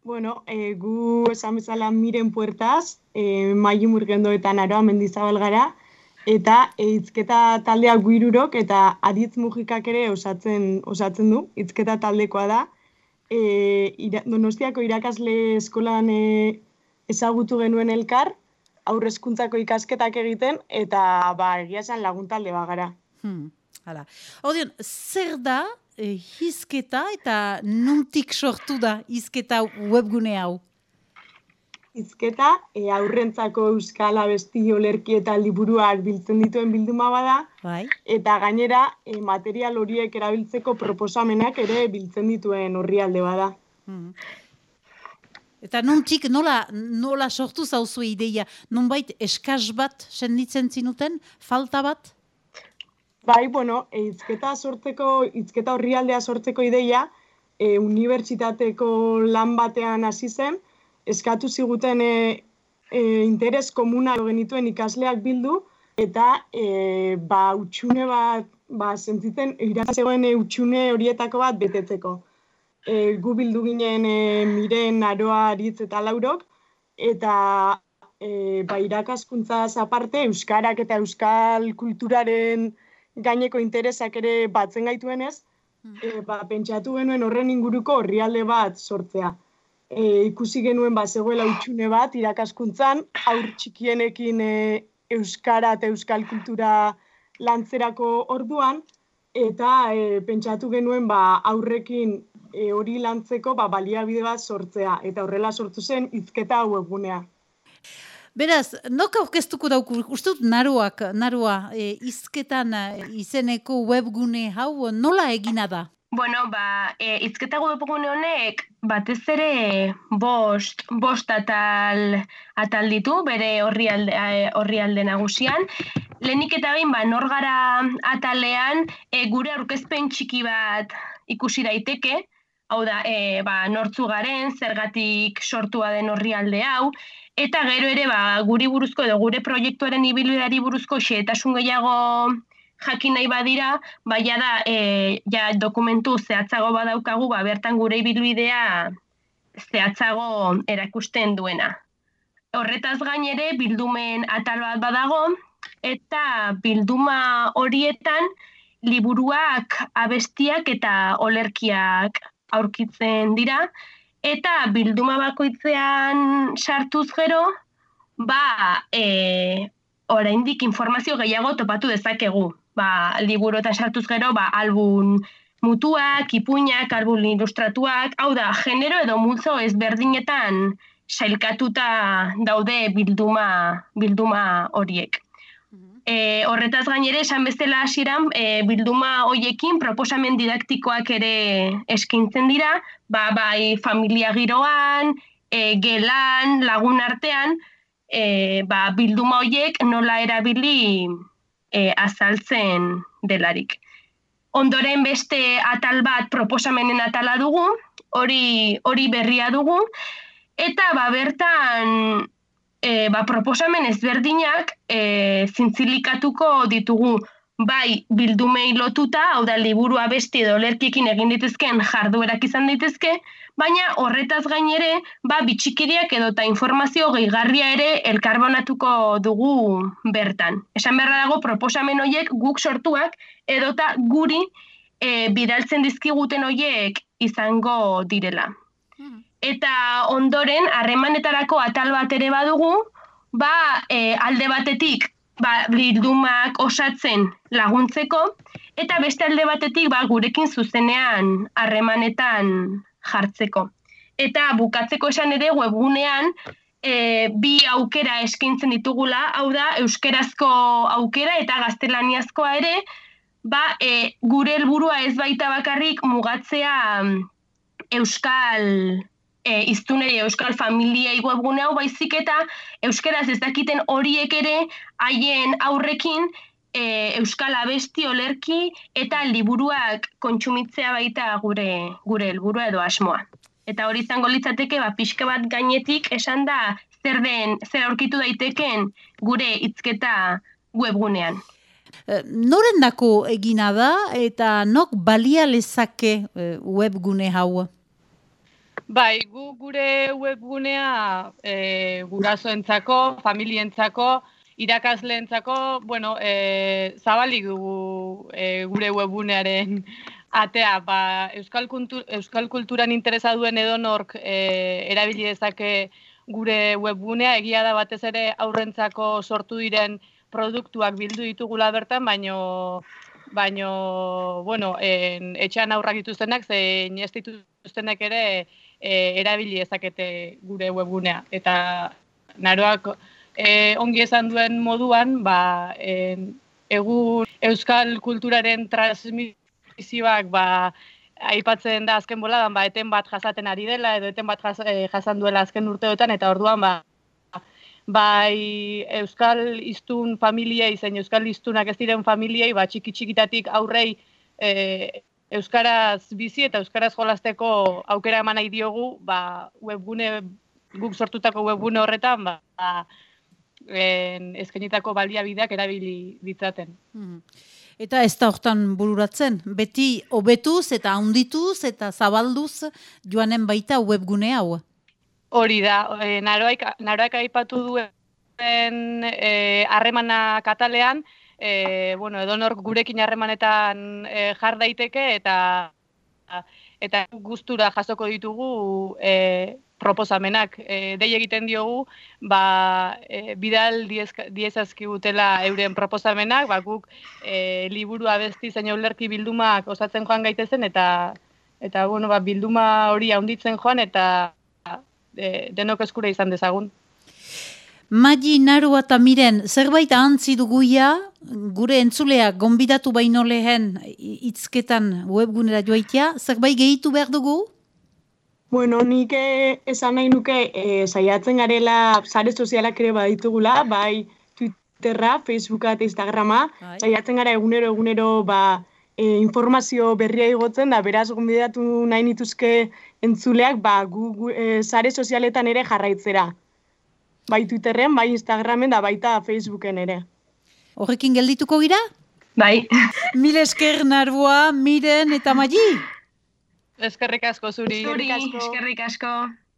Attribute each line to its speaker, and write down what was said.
Speaker 1: Bueno, gu esan bezala Miren Puertas, Maiu Murgendo eta Naroa Mendizabal gara, eta hizketa taldea gu hirurok eta Aditz Mujikak ere osatzen du, hizketa taldekoa da. Donostiako irakasle eskolan ezagutu genuen elkar, haur hezkuntzako ikasketak egiten, eta egia esan laguntalde bagara.
Speaker 2: Hala. Ordeon, zer da hizketa eta nondik sortu da hizketa webgune hau?
Speaker 1: Hizketa haurrentzako euskal abesti, olerki eta liburuak biltzen dituen bilduma bada,
Speaker 2: Bai.
Speaker 1: eta gainera material horiek erabiltzeko proposamenak ere biltzen dituen orrialde bada.
Speaker 2: Eta nondik nola sortu zauzu ideia? Nonbait eskaz bat senditzen zinuten? Falta bat?
Speaker 1: Bai, bueno, hizketa orrialdea sortzeko ideia, unibertsitateko lan batean hasi zen, eskatu ziguten interes komuna genituen ikasleak bildu, eta utxune bat, sentitzen irakasegoen utxune horietako bat betetzeko. Gu bildu ginen Miren, Aroa, Aritz eta Laurok, eta irakaskuntzaz aparte, euskarak eta euskal kulturaren gaineko interesak ere batzen gaituenez, pentsatu genuen horren inguruko orrialde bat sortzea. Ikusi genuen zegoela utxune bat irakaskuntzan, haur txikienekin euskara eta euskal kultura lantzerako orduan, eta pentsatu genuen aurrekin hori lantzeko baliabide bat sortzea, eta horrela sortu zen hizketa webgunea.
Speaker 2: Beraz, nok aurkeztuko dauku, uste dut Naroa, hizketan izeneko webgune hau nola egina da?
Speaker 3: Bueno, hizketa webgune honek batez ere bost atal ditu, bere orrialde nagusian. Lehenik eta behin, nor gara atalean gure aurkezpen txiki bat ikusi daiteke, hau da, nortzu garen, zergatik sortua den orrialde hau, eta gero ere guri buruzko edo gure proiektuaren ibilbideari buruzko xehetasun gehiago jakin nahi badira, dokumentu zehatzago badaukagu, bertan gure ibilbidea zehatzago erakusten duena. Horretaz gain ere bildumen atal bat badago, eta bilduma horietan liburuak, abestiak eta olerkiak aurkitzen dira, eta bilduma bakoitzean sartuz gero, oraindik informazio gehiago topatu dezakegu. Liburuetan sartuz gero, album mutuak, ipuinak, album ilustratuak, hau da, genero edo multzo ezberdinetan sailkatuta daude bilduma horiek. Horretaz gainere, esan bezala hasieran, bilduma horiekin proposamen didaktikoak ere eskaintzen dira, bai familia giroan, gelan, lagun artean, bilduma horiek nola erabili azaltzen delarik. Ondoren beste atal bat proposamenen atala dugu, hori berria dugu, eta bertan proposamen ezberdinak zintzilikatuko ditugu, bai bildumei lotuta, hau da liburu abesti edo olerkiekin egin ditezken jarduerak izan daitezke, baina horretaz gainere, bitxikiriak edota informazio gehigarria ere elkarbonatuko dugu bertan. Esan beharra dago proposamen horiek guk sortuak edota guri bidaltzen dizkiguten horiek izango direla. Eta ondoren, harremanetarako atal bat ere badugu, alde batetik bildumak osatzen laguntzeko, eta beste alde batetik gurekin zuzenean harremanetan jartzeko. Eta bukatzeko esan ere webgunean bi aukera eskaintzen ditugula, hau da, euskerazko aukera eta gaztelaniazkoa ere, gure helburua ez baita bakarrik mugatzea euskal hiztunei, euskal familiei webgune hau, baizik eta euskaraz ez dakiten horiek ere haien aurrekin euskal abesti, olerki eta liburuak kontsumitzea baita gure helburua edo asmoa. Eta hori izango litzateke pixka bat gainetik esan da zer aurkitu daiteken gure hizketa webgunean.
Speaker 2: Norendako egina da eta nok balia lezake webgune hau?
Speaker 4: Bai, gure webgunea gurasoentzako, familientzako, irakasleentzako, bueno, zabalik dugu gure webgunearen atea, euskal kulturan interesa duen edonork erabili dezake gure webgunea, egia da batez ere aurrentzako sortu diren produktuak bildu ditugula bertan, baino bueno, etxean aurrak dituztenak, zein ez dituztenek ere erabili ezakete gure webgunea. Eta Naroak ongi esan duen moduan, egun euskal kulturaren transmisioak aipatzen da azken boladan, eten bat jasaten ari dela, edo eten bat jasan duela azken urteotan, eta orduan bai euskal hiztun familiei, zein euskal hiztunak ez diren familiei, txiki-txikitatik aurrei euskaraz bizi eta euskaraz jolasteko aukera eman nahi diogu, guk sortutako webgune horretan, eskainitako baliabideak erabili ditzaten.
Speaker 2: Eta ez da hortan bururatzen, beti hobetuz eta handituz eta zabalduz joanen baita webgune hau.
Speaker 4: Hori da, Naroak aipatu duen harremana katalean, edonork gurekin harremanetan jar daiteke eta gustura jasoko ditugu proposamenak. Dei egiten diogu, bidal diezazkigutela euren proposamenak, guk liburu abesti zein ulerki bildumak osatzen joan gaitezen, eta bilduma hori handitzen joan, eta denok eskura izan dezagun.
Speaker 2: Magi, Naroa eta Miren, zerbait ahantzi duguia, gure entzuleak gonbidatu baino lehen hitzketan webgunera joaitea, zerbait gehitu behar dugu?
Speaker 1: Bueno, nik esan nahi nuke saiatzen garela sare sozialak ere baditugula, bai Twitterra, Facebooka eta Instagrama, saiatzen gara egunero informazio berria igotzen, da beraz gonbidatu nahi nituzke entzuleak sare sozialetan ere jarraitzera. Bai Twitterren, bai Instagramen, da baita Facebooken ere.
Speaker 2: Horrekin geldituko gira?
Speaker 3: Bai.
Speaker 2: Mil esker, Naroa, Miren eta Magi.
Speaker 4: Eskerrik asko zuri.
Speaker 3: Eskerrik asko.